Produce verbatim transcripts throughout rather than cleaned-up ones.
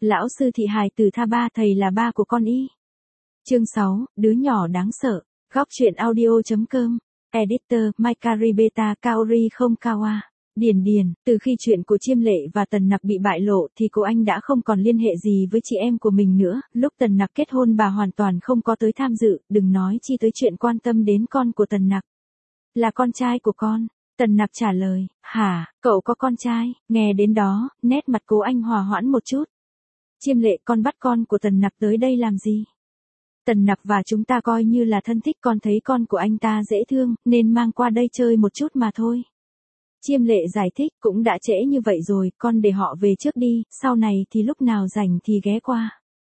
lão sư thị hài từ tha ba thầy là ba của con y. Chương sáu, đứa nhỏ đáng sợ. Góc truyện audio.com. Editor, Maikaribeta Kaori không Kawa. Điền Điền, từ khi chuyện của Chiêm Lệ và Tần Nặc bị bại lộ thì cô anh đã không còn liên hệ gì với chị em của mình nữa, lúc Tần Nặc kết hôn bà hoàn toàn không có tới tham dự, đừng nói chi tới chuyện quan tâm đến con của Tần Nặc. Là con trai của con. Tần Nặc trả lời, hả, cậu có con trai, nghe đến đó, nét mặt cô anh hòa hoãn một chút. Chiêm Lệ, con bắt con của Tần Nặc tới đây làm gì? Tần Nặc và chúng ta coi như là thân thích, con thấy con của anh ta dễ thương, nên mang qua đây chơi một chút mà thôi. Chiêm Lệ giải thích, cũng đã trễ như vậy rồi, con để họ về trước đi, sau này thì lúc nào rảnh thì ghé qua.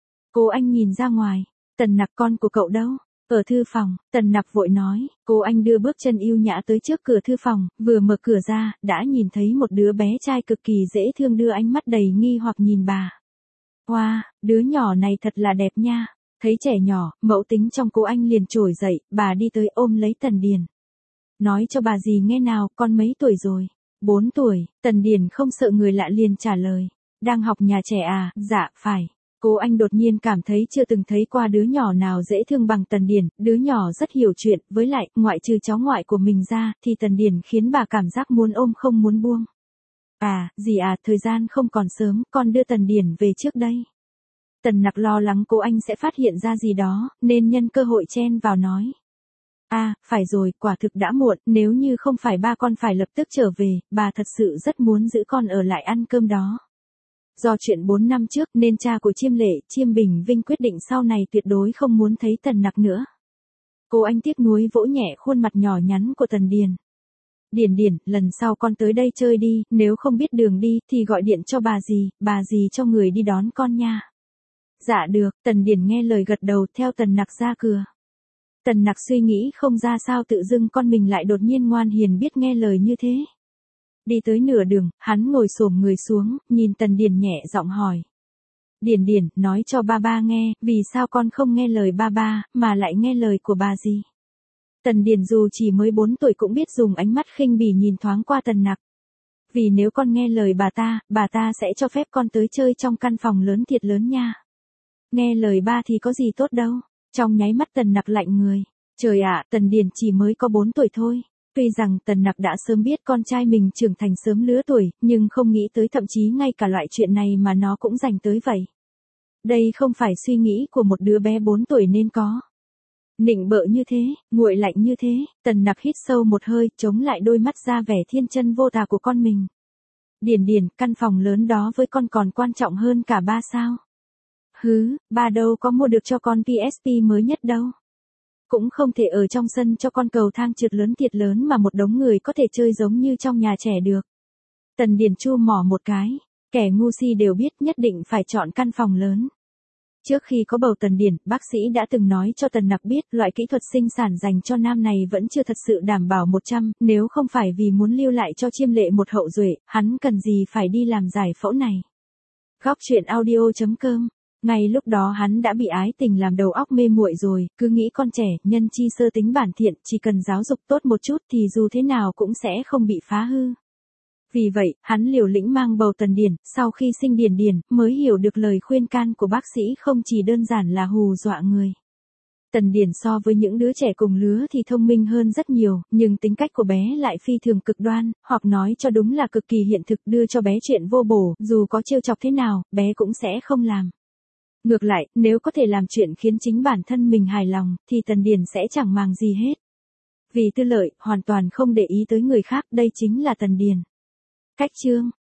Cô anh nhìn ra ngoài, Tần Nặc, con của cậu đâu? Ở thư phòng. Tần Nặc vội nói. Cô anh đưa bước chân yêu nhã tới trước cửa thư phòng, vừa mở cửa ra, đã nhìn thấy một đứa bé trai cực kỳ dễ thương đưa ánh mắt đầy nghi hoặc nhìn bà. Wow, đứa nhỏ này thật là đẹp nha. Thấy trẻ nhỏ, mẫu tính trong cô anh liền trỗi dậy, bà đi tới ôm lấy Tần Điền. Nói cho bà gì nghe nào, con mấy tuổi rồi? Bốn tuổi. Tần Điền không sợ người lạ liền trả lời. Đang học nhà trẻ à? Dạ, phải. Cô anh đột nhiên cảm thấy chưa từng thấy qua đứa nhỏ nào dễ thương bằng Tần Điền, đứa nhỏ rất hiểu chuyện, với lại, ngoại trừ cháu ngoại của mình ra, thì Tần Điền khiến bà cảm giác muốn ôm không muốn buông. À, dì à, thời gian không còn sớm, con đưa Tần Điền về trước đây. Tần Nặc lo lắng cô anh sẽ phát hiện ra gì đó, nên nhân cơ hội chen vào nói. À, phải rồi, quả thực đã muộn, nếu như không phải ba con phải lập tức trở về, bà thật sự rất muốn giữ con ở lại ăn cơm đó. Do chuyện bốn năm trước nên cha của Chiêm Lệ, Chiêm Bình Vinh quyết định sau này tuyệt đối không muốn thấy Tần Nặc nữa. Cô anh tiếc nuối vỗ nhẹ khuôn mặt nhỏ nhắn của Tần Điền. Điền Điền, lần sau con tới đây chơi đi, nếu không biết đường đi thì gọi điện cho bà dì, bà dì cho người đi đón con nha. Dạ được, Tần Điền nghe lời gật đầu theo Tần Nặc ra cửa. Tần Nặc suy nghĩ không ra sao tự dưng con mình lại đột nhiên ngoan hiền biết nghe lời như thế. Đi tới nửa đường, hắn ngồi xổm người xuống, nhìn Tần Điền nhẹ giọng hỏi. Điền Điền, nói cho ba ba nghe, vì sao con không nghe lời ba ba, mà lại nghe lời của bà gì? Tần Điền dù chỉ mới bốn tuổi cũng biết dùng ánh mắt khinh bỉ nhìn thoáng qua Tần Nặc. Vì nếu con nghe lời bà ta, bà ta sẽ cho phép con tới chơi trong căn phòng lớn thiệt lớn nha. Nghe lời ba thì có gì tốt đâu. Trong nháy mắt Tần Nặc lạnh người. Trời ạ, Tần Điền chỉ mới có bốn tuổi thôi. Tuy rằng Tần Nặc đã sớm biết con trai mình trưởng thành sớm lứa tuổi, nhưng không nghĩ tới thậm chí ngay cả loại chuyện này mà nó cũng dành tới vậy. Đây không phải suy nghĩ của một đứa bé bốn tuổi nên có. Nịnh bợ như thế, nguội lạnh như thế, Tần Nặc hít sâu một hơi, chống lại đôi mắt ra vẻ thiên chân vô tà của con mình. Điền Điền, căn phòng lớn đó với con còn quan trọng hơn cả ba sao? Hứ, ba đâu có mua được cho con pê ét pê mới nhất đâu. Cũng không thể ở trong sân cho con cầu thang trượt lớn thiệt lớn mà một đống người có thể chơi giống như trong nhà trẻ được. Tần Điền chu mỏ một cái, kẻ ngu si đều biết nhất định phải chọn căn phòng lớn. Trước khi có bầu Tần Điền, bác sĩ đã từng nói cho Tần Nặc biết loại kỹ thuật sinh sản dành cho nam này vẫn chưa thật sự đảm bảo một trăm, nếu không phải vì muốn lưu lại cho Chiêm Lệ một hậu duệ, hắn cần gì phải đi làm giải phẫu này. Góc truyện audio.com. Ngay lúc đó hắn đã bị ái tình làm đầu óc mê muội rồi, cứ nghĩ con trẻ, nhân chi sơ tính bản thiện, chỉ cần giáo dục tốt một chút thì dù thế nào cũng sẽ không bị phá hư. Vì vậy, hắn liều lĩnh mang bầu Tần Điền, sau khi sinh Điền Điền, mới hiểu được lời khuyên can của bác sĩ không chỉ đơn giản là hù dọa người. Tần Điền so với những đứa trẻ cùng lứa thì thông minh hơn rất nhiều, nhưng tính cách của bé lại phi thường cực đoan, hoặc nói cho đúng là cực kỳ hiện thực, đưa cho bé chuyện vô bổ, dù có trêu chọc thế nào, bé cũng sẽ không làm. Ngược lại, nếu có thể làm chuyện khiến chính bản thân mình hài lòng, thì Tần Điền sẽ chẳng màng gì hết. Vì tư lợi, hoàn toàn không để ý tới người khác, đây chính là Tần Điền. Cách chương.